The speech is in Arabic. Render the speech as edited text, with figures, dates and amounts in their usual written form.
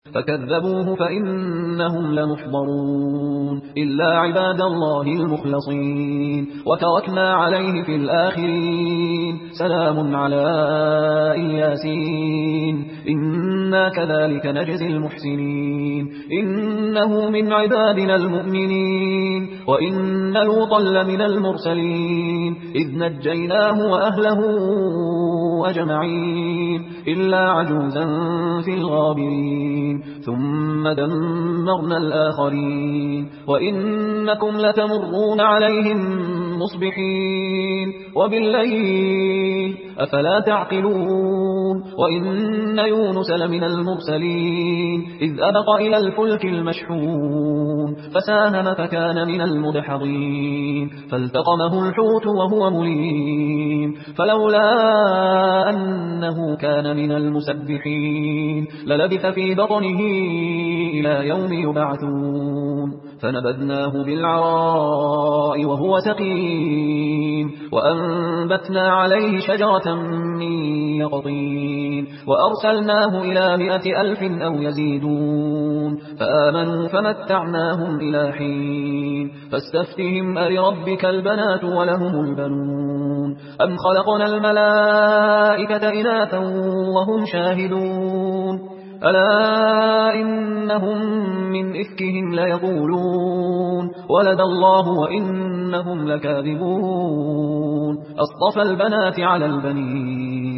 فكذبوه فإنهم لمحضرون إلا عباد الله المخلصين وتركنا عليه في الآخرين سلام على الياسين إنا كذلك نجزي المحسنين إنه من عبادنا المؤمنين وإن لوطا لمن المرسلين إذ نجيناه وأهله أجمعين إلا عجوزا في الغابرين ثم دمرنا الآخرين وإنكم لتمرون عليهم مصبحين وبالليل أفلا تعقلون وإن يونس لمن المرسلين إذ أبق إلى الفلك المشحون فساهم فكان من المدحضين فالتقمه الحوت وهو مليم فلولا أنه كان من المسبحين للبث في بطنه إلى يوم يبعثون فنبذناه بالعراء وهو سقيم وأنبتنا عليه شجرة من يقطين وأرسلناه إلى 100,000 أو يزيدون فآمنوا فمتعناهم إلى حين فاستفتهم ألربك البنات ولهم البنون أم خلقنا الملائكة إناثا وهم شاهدون ألا إنهم من إفكهم ليقولون ولد الله وإنهم لكاذبون أصطفى البنات على البنين